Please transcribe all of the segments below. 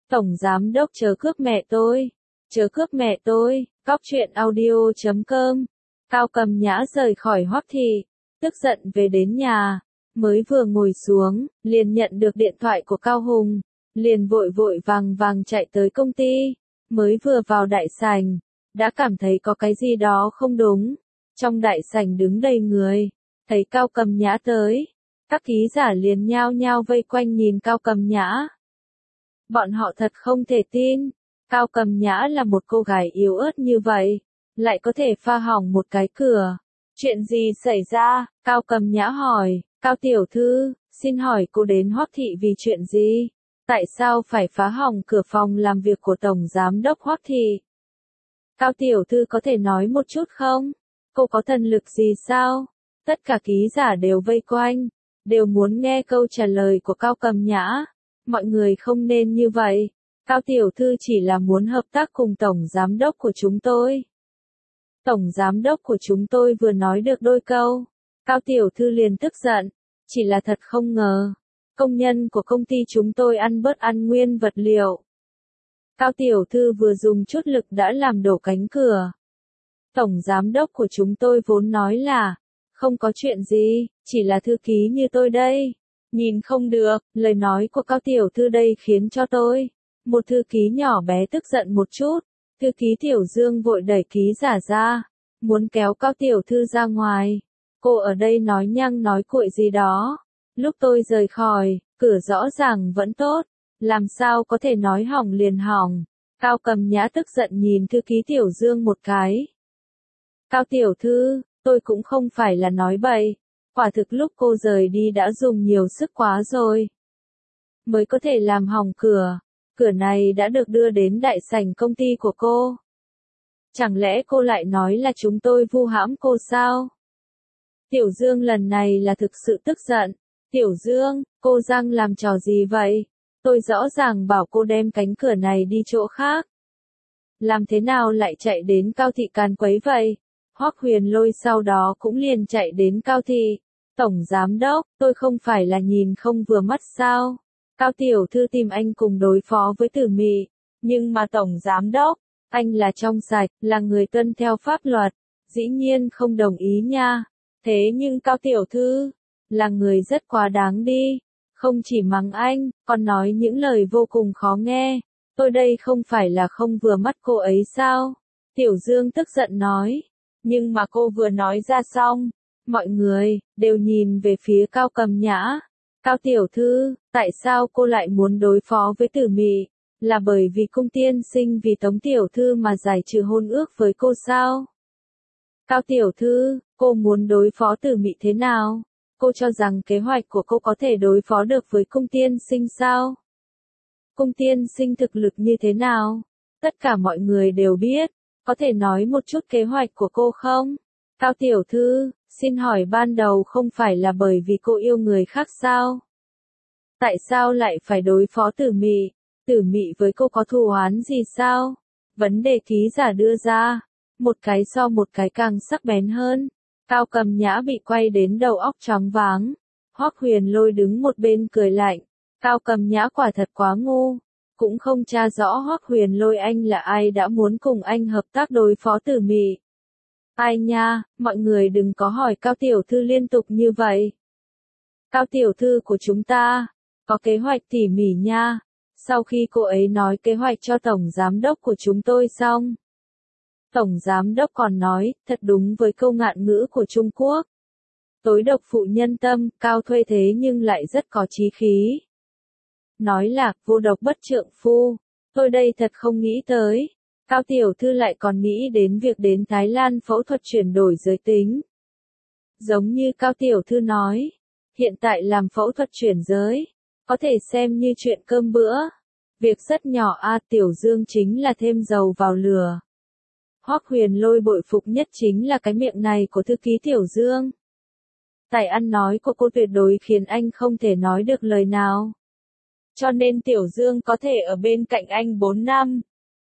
Tổng giám đốc chớ cướp mẹ tôi. Chớ cướp mẹ tôi. Cóc truyện audio.com. Cao Cầm Nhã rời khỏi Hoắc thị, tức giận về đến nhà, mới vừa ngồi xuống, liền nhận được điện thoại của Cao Hùng, liền vội vội vàng vàng chạy tới công ty, mới vừa vào đại sảnh, đã cảm thấy có cái gì đó không đúng. Trong đại sảnh đứng đầy người, thấy Cao Cầm Nhã tới, các ký giả liền nhao nhao vây quanh nhìn Cao Cầm Nhã. Bọn họ thật không thể tin, Cao Cầm Nhã là một cô gái yếu ớt như vậy, lại có thể pha hỏng một cái cửa. Chuyện gì xảy ra? Cao Cầm Nhã hỏi. Cao tiểu thư, xin hỏi cô đến Hoắc thị vì chuyện gì? Tại sao phải phá hỏng cửa phòng làm việc của Tổng Giám đốc Hoắc thị? Cao tiểu thư có thể nói một chút không? Cô có thần lực gì sao? Tất cả ký giả đều vây quanh, đều muốn nghe câu trả lời của Cao Cầm Nhã. Mọi người không nên như vậy. Cao tiểu thư chỉ là muốn hợp tác cùng Tổng Giám đốc của chúng tôi. Tổng Giám đốc của chúng tôi vừa nói được đôi câu, Cao tiểu thư liền tức giận, chỉ là thật không ngờ, công nhân của công ty chúng tôi ăn bớt ăn nguyên vật liệu. Cao tiểu thư vừa dùng chút lực đã làm đổ cánh cửa. Tổng Giám đốc của chúng tôi vốn nói là, không có chuyện gì, chỉ là thư ký như tôi đây. Nhìn không được, lời nói của Cao tiểu thư đây khiến cho tôi, một thư ký nhỏ bé tức giận một chút. Thư ký Tiểu Dương vội đẩy ký giả ra, muốn kéo Cao tiểu thư ra ngoài. Cô ở đây nói nhăng nói cuội gì đó. Lúc tôi rời khỏi, cửa rõ ràng vẫn tốt, làm sao có thể nói hỏng liền hỏng. Cao Cầm Nhã tức giận nhìn thư ký Tiểu Dương một cái. Cao tiểu thư, tôi cũng không phải là nói bậy, quả thực lúc cô rời đi đã dùng nhiều sức quá rồi, mới có thể làm hỏng cửa. Cửa này đã được đưa đến đại sảnh công ty của cô. Chẳng lẽ cô lại nói là chúng tôi vu hãm cô sao? Tiểu Dương lần này là thực sự tức giận. Tiểu Dương, cô Giang làm trò gì vậy? Tôi rõ ràng bảo cô đem cánh cửa này đi chỗ khác. Làm thế nào lại chạy đến Cao thị càn quấy vậy? Hoắc Huyền Lôi sau đó cũng liền chạy đến Cao thị. Tổng Giám đốc, tôi không phải là nhìn không vừa mắt sao? Cao tiểu thư tìm anh cùng đối phó với Tử Mị, nhưng mà Tổng Giám đốc, anh là trong sạch, là người tuân theo pháp luật, dĩ nhiên không đồng ý nha. Thế nhưng Cao tiểu thư, là người rất quá đáng đi, không chỉ mắng anh, còn nói những lời vô cùng khó nghe. Tôi đây không phải là không vừa mắt cô ấy sao? Tiểu Dương tức giận nói, nhưng mà cô vừa nói ra xong, mọi người đều nhìn về phía Cao Cầm Nhã. Cao tiểu thư, tại sao cô lại muốn đối phó với Tử Mị? Là bởi vì Cung tiên sinh vì Tống tiểu thư mà giải trừ hôn ước với cô sao? Cao tiểu thư, cô muốn đối phó Tử Mị thế nào? Cô cho rằng kế hoạch của cô có thể đối phó được với Cung tiên sinh sao? Cung tiên sinh thực lực như thế nào? Tất cả mọi người đều biết, có thể nói một chút kế hoạch của cô không? Cao tiểu thư, xin hỏi ban đầu không phải là bởi vì cô yêu người khác sao? Tại sao lại phải đối phó Tử Mị? Tử Mị với cô có thù oán gì sao? Vấn đề ký giả đưa ra, một cái so một cái càng sắc bén hơn. Cao Cầm Nhã bị quay đến đầu óc choáng váng. Hoắc Huyền Lôi đứng một bên cười lạnh. Cao Cầm Nhã quả thật quá ngu, cũng không tra rõ Hoắc Huyền Lôi anh là ai đã muốn cùng anh hợp tác đối phó Tử Mị. Ai nha, mọi người đừng có hỏi Cao tiểu thư liên tục như vậy. Cao tiểu thư của chúng ta, có kế hoạch tỉ mỉ nha. Sau khi cô ấy nói kế hoạch cho Tổng Giám đốc của chúng tôi xong, Tổng Giám đốc còn nói, thật đúng với câu ngạn ngữ của Trung Quốc. Tối độc phụ nhân tâm, Cao thuê thế nhưng lại rất có chí khí. Nói là, vô độc bất trượng phu. Tôi đây thật không nghĩ tới. Cao tiểu thư lại còn nghĩ đến việc đến Thái Lan phẫu thuật chuyển đổi giới tính. Giống như Cao tiểu thư nói, hiện tại làm phẫu thuật chuyển giới, có thể xem như chuyện cơm bữa. Việc rất nhỏ Tiểu Dương chính là thêm dầu vào lửa. Hoắc Huyền Lôi bội phục nhất chính là cái miệng này của thư ký Tiểu Dương. Tài ăn nói của cô tuyệt đối khiến anh không thể nói được lời nào. Cho nên Tiểu Dương có thể ở bên cạnh anh 4 năm.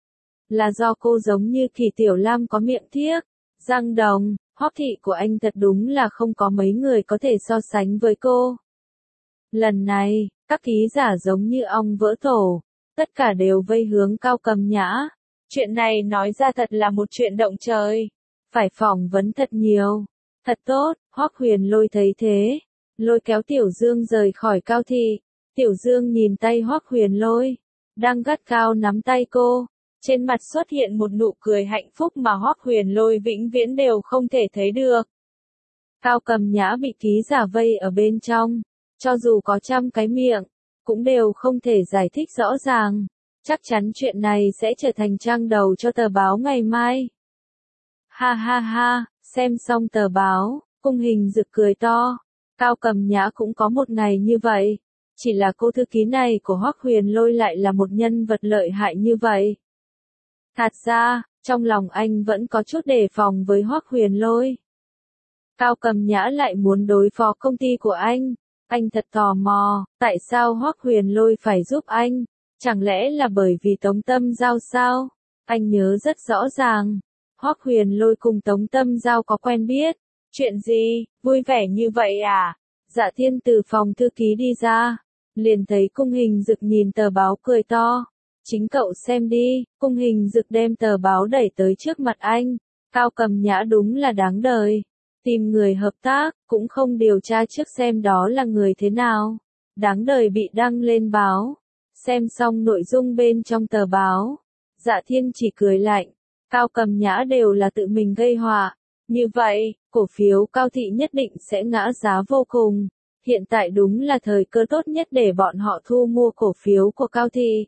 Là do cô giống như Kỳ Tiểu Lam có miệng thiếc, răng đồng. Hoắc thị của anh thật đúng là không có mấy người có thể so sánh với cô. Lần này, các ký giả giống như ong vỡ tổ, tất cả đều vây hướng Cao Cầm Nhã. Chuyện này nói ra thật là một chuyện động trời. Phải phỏng vấn thật nhiều. Thật tốt, Hoắc Huyền Lôi thấy thế. Lôi kéo Tiểu Dương rời khỏi Cao thị. Tiểu Dương nhìn tay Hoắc Huyền Lôi. Đang gắt gao nắm tay cô. Trên mặt xuất hiện một nụ cười hạnh phúc mà Hoắc Huyền Lôi vĩnh viễn đều không thể thấy được. Cao Cầm Nhã bị ký giả vây ở bên trong. Cho dù có 100 cái miệng, cũng đều không thể giải thích rõ ràng. Chắc chắn chuyện này sẽ trở thành trang đầu cho tờ báo ngày mai. Ha ha ha, xem xong tờ báo, Cung Hình Dực cười to. Cao Cầm Nhã cũng có một ngày như vậy. Chỉ là cô thư ký này của Hoắc Huyền Lôi lại là một nhân vật lợi hại như vậy. Thật ra, trong lòng anh vẫn có chút đề phòng với Hoắc Huyền Lôi. Cao Cầm Nhã lại muốn đối phó công ty của anh. Anh thật tò mò, tại sao Hoắc Huyền Lôi phải giúp anh? Chẳng lẽ là bởi vì Tống Tâm Giao sao? Anh nhớ rất rõ ràng. Hoắc Huyền Lôi cùng Tống Tâm Giao có quen biết. Chuyện gì, vui vẻ như vậy à? Dạ Thiên từ phòng thư ký đi ra. Liền thấy Cung Hình Dực nhìn tờ báo cười to. Chính cậu xem đi, Cung Hình Dực đem tờ báo đẩy tới trước mặt anh. Cao Cầm Nhã đúng là đáng đời. Tìm người hợp tác, cũng không điều tra trước xem đó là người thế nào. Đáng đời bị đăng lên báo. Xem xong nội dung bên trong tờ báo. Dạ Thiên chỉ cười lạnh. Cao Cầm Nhã đều là tự mình gây họa. Như vậy, cổ phiếu Cao thị nhất định sẽ ngã giá vô cùng. Hiện tại đúng là thời cơ tốt nhất để bọn họ thu mua cổ phiếu của Cao thị.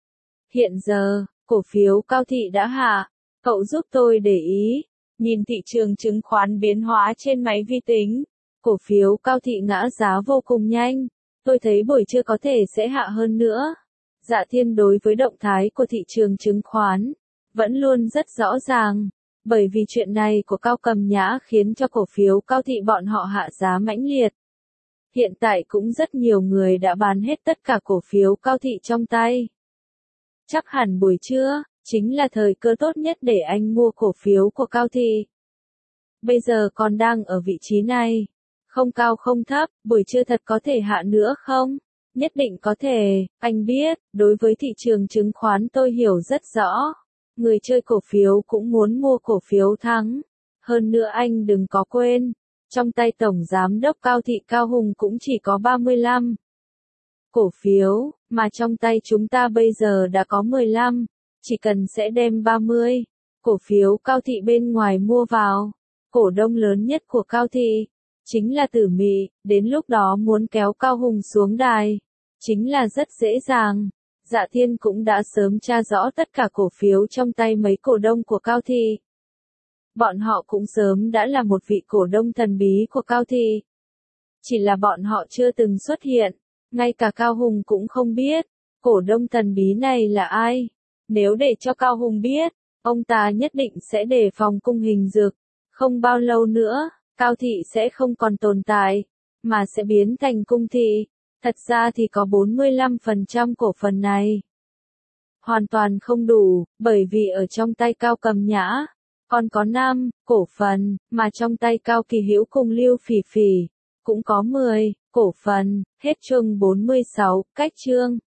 Hiện giờ, cổ phiếu Cao thị đã hạ. Cậu giúp tôi để ý. Nhìn thị trường chứng khoán biến hóa trên máy vi tính. Cổ phiếu Cao thị ngã giá vô cùng nhanh. Tôi thấy buổi trưa có thể sẽ hạ hơn nữa. Dạ Thiên đối với động thái của thị trường chứng khoán vẫn luôn rất rõ ràng. Bởi vì chuyện này của Cao Cầm Nhã khiến cho cổ phiếu Cao thị bọn họ hạ giá mãnh liệt. Hiện tại cũng rất nhiều người đã bán hết tất cả cổ phiếu Cao thị trong tay. Chắc hẳn buổi trưa chính là thời cơ tốt nhất để anh mua cổ phiếu của Cao thị. Bây giờ còn đang ở vị trí này. Không cao không thấp, buổi trưa thật có thể hạ nữa không? Nhất định có thể, anh biết, đối với thị trường chứng khoán tôi hiểu rất rõ. Người chơi cổ phiếu cũng muốn mua cổ phiếu thắng. Hơn nữa anh đừng có quên, trong tay Tổng Giám đốc Cao thị Cao Hùng cũng chỉ có 35 cổ phiếu, mà trong tay chúng ta bây giờ đã có 15. Chỉ cần sẽ đem 30 cổ phiếu Cao thị bên ngoài mua vào. Cổ đông lớn nhất của Cao thị chính là Tử Mị, đến lúc đó muốn kéo Cao Hùng xuống đài chính là rất dễ dàng. Dạ Thiên cũng đã sớm tra rõ tất cả cổ phiếu trong tay mấy cổ đông của Cao thị. Bọn họ cũng sớm đã là một vị cổ đông thần bí của Cao thị. Chỉ là bọn họ chưa từng xuất hiện, ngay cả Cao Hùng cũng không biết, cổ đông thần bí này là ai. Nếu để cho Cao Hùng biết, ông ta nhất định sẽ đề phòng Cung Hình Dực. Không bao lâu nữa, Cao thị sẽ không còn tồn tại, mà sẽ biến thành Cung thị. Thật ra thì có 45% cổ phần này. Hoàn toàn không đủ, bởi vì ở trong tay Cao Cầm Nhã, còn có 5 cổ phần, mà trong tay Cao Kỳ Hữu cùng Lưu Phỉ Phỉ, cũng có 10 cổ phần, hết chương 46, cách chương.